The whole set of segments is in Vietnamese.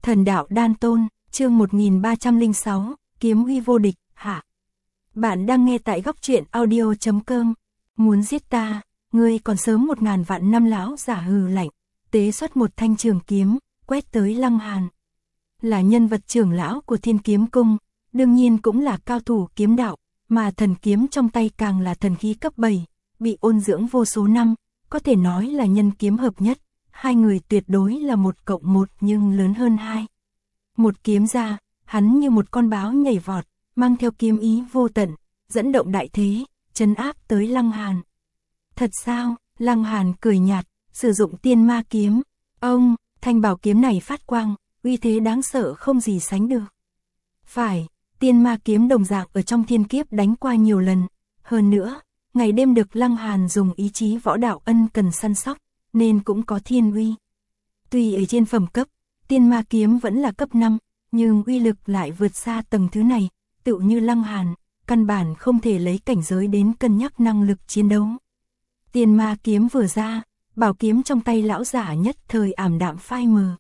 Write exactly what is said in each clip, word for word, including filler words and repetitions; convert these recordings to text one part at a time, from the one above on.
Thần đạo đan tôn, chương một nghìn ba trăm lẻ sáu, kiếm uy vô địch, hạ. Bạn đang nghe tại góc truyện audio chấm com. Muốn giết ta, ngươi còn sớm một ngàn vạn năm. Lão giả hừ lạnh, tế xuất một thanh trường kiếm, quét tới Lăng Hàn. Là nhân vật trưởng lão của Thiên Kiếm Cung, đương nhiên cũng là cao thủ kiếm đạo, mà thần kiếm trong tay càng là thần khí cấp bảy, bị ôn dưỡng vô số năm, có thể nói là nhân kiếm hợp nhất. Hai người tuyệt đối là một cộng một nhưng lớn hơn hai. Một kiếm ra, hắn như một con báo nhảy vọt, mang theo kiếm ý vô tận, dẫn động đại thế, trấn áp tới Lăng Hàn. Thật sao? Lăng Hàn cười nhạt, sử dụng tiên ma kiếm. Ông, thanh bảo kiếm này phát quang, uy thế đáng sợ không gì sánh được. Phải, tiên ma kiếm đồng dạng ở trong thiên kiếp đánh qua nhiều lần. Hơn nữa, ngày đêm được Lăng Hàn dùng ý chí võ đạo ân cần săn sóc, nên cũng có thiên uy. Tuy ở trên phẩm cấp, tiên ma kiếm vẫn là cấp năm, nhưng uy lực lại vượt xa tầng thứ này, tựu như Lăng Hàn, căn bản không thể lấy cảnh giới đến cân nhắc năng lực chiến đấu. Tiên ma kiếm vừa ra, bảo kiếm trong tay lão giả nhất thời ảm đạm phai mờ.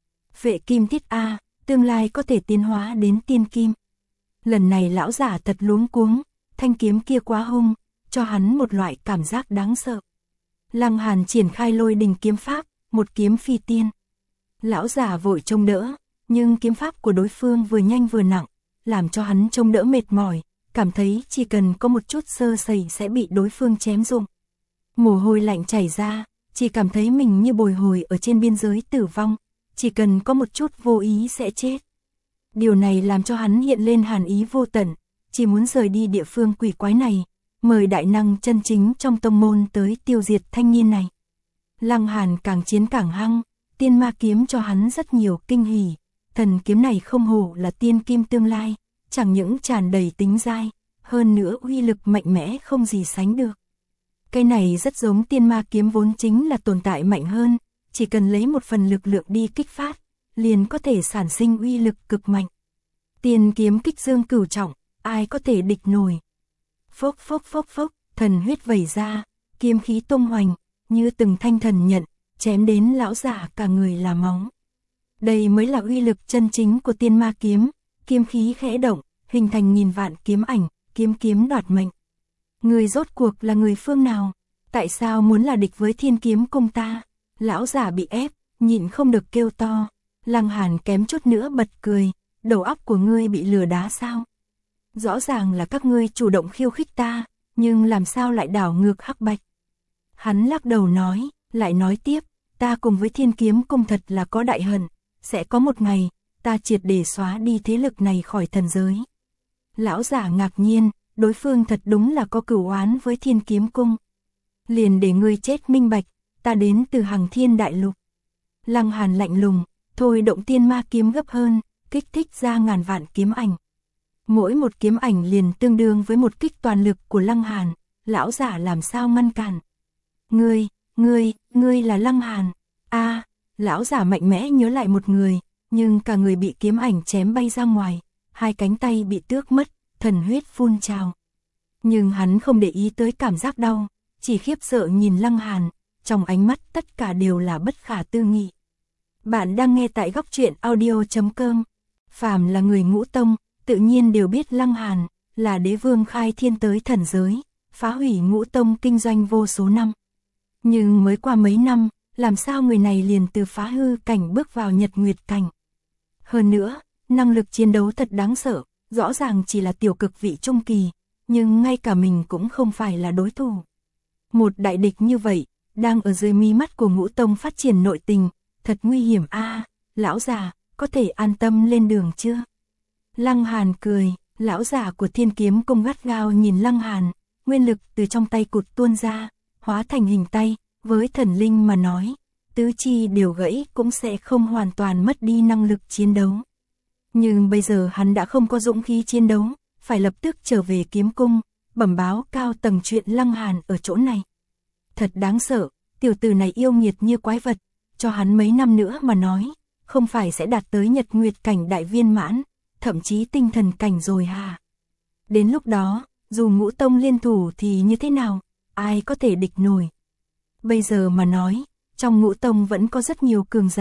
Vệ kim thiết A, tương lai có thể tiến hóa đến tiên kim. Lần này lão giả thật luống cuống, thanh kiếm kia quá hung, cho hắn một loại cảm giác đáng sợ. Lăng Hàn triển khai lôi đình kiếm pháp, một kiếm phi tiên. Lão giả vội trông đỡ, nhưng kiếm pháp của đối phương vừa nhanh vừa nặng, làm cho hắn trông đỡ mệt mỏi, cảm thấy chỉ cần có một chút sơ sẩy sẽ bị đối phương chém rụng. Mồ hôi lạnh chảy ra, chỉ cảm thấy mình như bồi hồi ở trên biên giới tử vong, chỉ cần có một chút vô ý sẽ chết. Điều này làm cho hắn hiện lên hàn ý vô tận, chỉ muốn rời đi địa phương quỷ quái này, mời đại năng chân chính trong tông môn tới tiêu diệt thanh niên này. Lăng Hàn càng chiến càng hăng, tiên ma kiếm cho hắn rất nhiều kinh hỉ, thần kiếm này không hổ là tiên kim tương lai, chẳng những tràn đầy tính dai, hơn nữa uy lực mạnh mẽ không gì sánh được. Cái này rất giống tiên ma kiếm vốn chính là tồn tại mạnh hơn, chỉ cần lấy một phần lực lượng đi kích phát, liền có thể sản sinh uy lực cực mạnh. Tiên kiếm kích dương cửu trọng, ai có thể địch nổi. Phốc phốc phốc phốc, thần huyết vẩy ra, kiếm khí tung hoành, như từng thanh thần nhận, chém đến lão giả cả người là máu. Đây mới là uy lực chân chính của tiên ma kiếm, kiếm khí khẽ động, hình thành nghìn vạn kiếm ảnh, kiếm kiếm đoạt mệnh. Người rốt cuộc là người phương nào? Tại sao muốn là địch với Thiên Kiếm Cung ta? Lão giả bị ép, nhịn không được kêu to. Lăng Hàn kém chút nữa bật cười, đầu óc của ngươi bị lừa đá sao? Rõ ràng là các ngươi chủ động khiêu khích ta, nhưng làm sao lại đảo ngược hắc bạch? Hắn lắc đầu nói, lại nói tiếp, ta cùng với Thiên Kiếm Cung thật là có đại hận, sẽ có một ngày, ta triệt để xóa đi thế lực này khỏi thần giới. Lão giả ngạc nhiên, đối phương thật đúng là có cửu oán với Thiên Kiếm Cung. Liền để ngươi chết minh bạch, ta đến từ Hằng Thiên Đại Lục. Lăng Hàn lạnh lùng, thôi động tiên ma kiếm gấp hơn, kích thích ra ngàn vạn kiếm ảnh. Mỗi một kiếm ảnh liền tương đương với một kích toàn lực của Lăng Hàn, lão giả làm sao ngăn cản. Ngươi, ngươi, ngươi là Lăng Hàn. A, lão giả mạnh mẽ nhớ lại một người, nhưng cả người bị kiếm ảnh chém bay ra ngoài, hai cánh tay bị tước mất, thần huyết phun trào. Nhưng hắn không để ý tới cảm giác đau, chỉ khiếp sợ nhìn Lăng Hàn, trong ánh mắt tất cả đều là bất khả tư nghị. Bạn đang nghe tại góc truyện audio chấm com. Phàm là người Ngũ Tông, tự nhiên đều biết Lăng Hàn là đế vương khai thiên tới thần giới, phá hủy Ngũ Tông kinh doanh vô số năm. Nhưng mới qua mấy năm, làm sao người này liền từ phá hư cảnh bước vào nhật nguyệt cảnh. Hơn nữa, năng lực chiến đấu thật đáng sợ, rõ ràng chỉ là tiểu cực vị trung kỳ, nhưng ngay cả mình cũng không phải là đối thủ. Một đại địch như vậy, đang ở dưới mí mắt của Ngũ Tông phát triển nội tình, thật nguy hiểm a. Lão già, có thể an tâm lên đường chưa? Lăng Hàn cười, lão già của Thiên Kiếm Cung gắt gao nhìn Lăng Hàn, nguyên lực từ trong tay cụt tuôn ra, hóa thành hình tay, với thần linh mà nói, tứ chi đều gãy cũng sẽ không hoàn toàn mất đi năng lực chiến đấu. Nhưng bây giờ hắn đã không có dũng khí chiến đấu, phải lập tức trở về kiếm cung, bẩm báo cao tầng chuyện Lăng Hàn ở chỗ này. Thật đáng sợ, tiểu tử này yêu nghiệt như quái vật, cho hắn mấy năm nữa mà nói, không phải sẽ đạt tới nhật nguyệt cảnh đại viên mãn, thậm chí tinh thần cảnh rồi hà. Đến lúc đó, dù Ngũ Tông liên thủ thì như thế nào, ai có thể địch nổi. Bây giờ mà nói, trong Ngũ Tông vẫn có rất nhiều cường giả,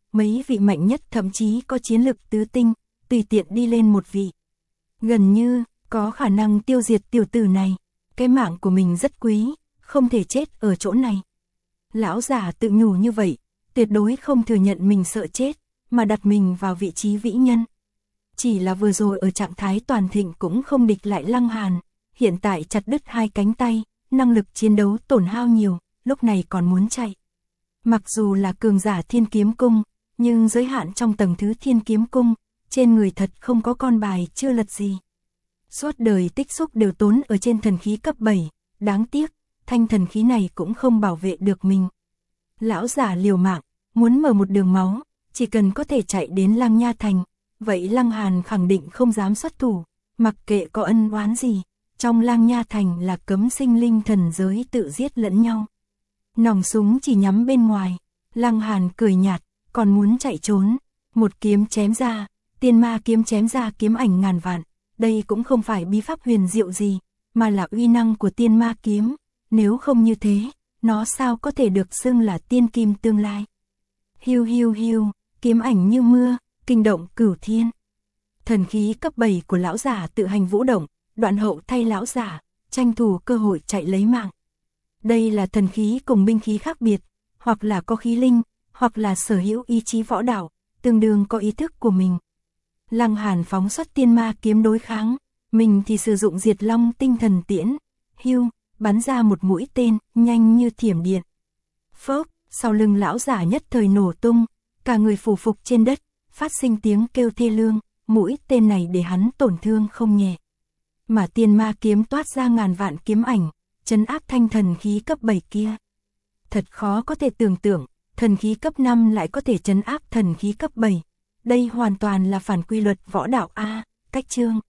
mấy vị mạnh nhất thậm chí có chiến lực tứ tinh, tùy tiện đi lên một vị. Gần như, có khả năng tiêu diệt tiểu tử này, cái mạng của mình rất quý, không thể chết ở chỗ này. Lão giả tự nhủ như vậy, tuyệt đối không thừa nhận mình sợ chết, mà đặt mình vào vị trí vĩ nhân. Chỉ là vừa rồi ở trạng thái toàn thịnh cũng không địch lại Lăng Hàn, hiện tại chặt đứt hai cánh tay, năng lực chiến đấu tổn hao nhiều, lúc này còn muốn chạy. Mặc dù là cường giả Thiên Kiếm Cung, nhưng giới hạn trong tầng thứ Thiên Kiếm Cung, trên người thật không có con bài chưa lật gì. Suốt đời tích xúc đều tốn ở trên thần khí cấp bảy, đáng tiếc, thanh thần khí này cũng không bảo vệ được mình. Lão giả liều mạng, muốn mở một đường máu, chỉ cần có thể chạy đến Lăng Nha Thành, vậy Lăng Hàn khẳng định không dám xuất thủ, mặc kệ có ân oán gì, trong Lăng Nha Thành là cấm sinh linh thần giới tự giết lẫn nhau. Nòng súng chỉ nhắm bên ngoài, Lăng Hàn cười nhạt, còn muốn chạy trốn, một kiếm chém ra, tiên ma kiếm chém ra kiếm ảnh ngàn vạn, đây cũng không phải bí pháp huyền diệu gì, mà là uy năng của tiên ma kiếm, nếu không như thế, nó sao có thể được xưng là tiên kim tương lai. Hiu hiu hiu, kiếm ảnh như mưa, kinh động cửu thiên. Thần khí cấp bảy của lão giả tự hành vũ động, Đoạn Hậu thay lão giả, tranh thủ cơ hội chạy lấy mạng. Đây là thần khí cùng binh khí khác biệt, hoặc là có khí linh, hoặc là sở hữu ý chí võ đạo, tương đương có ý thức của mình. Lăng Hàn phóng xuất tiên ma kiếm đối kháng, mình thì sử dụng Diệt Long tinh thần tiễn, hiu, bắn ra một mũi tên, nhanh như thiểm điện. Phốc, sau lưng lão giả nhất thời nổ tung, cả người phủ phục trên đất, phát sinh tiếng kêu thê lương, mũi tên này để hắn tổn thương không nhẹ. Mà tiên ma kiếm toát ra ngàn vạn kiếm ảnh, trấn áp thanh thần khí cấp bảy kia. Thật khó có thể tưởng tượng, thần khí cấp năm lại có thể trấn áp thần khí cấp bảy. Đây hoàn toàn là phản quy luật võ đạo A, cách chương.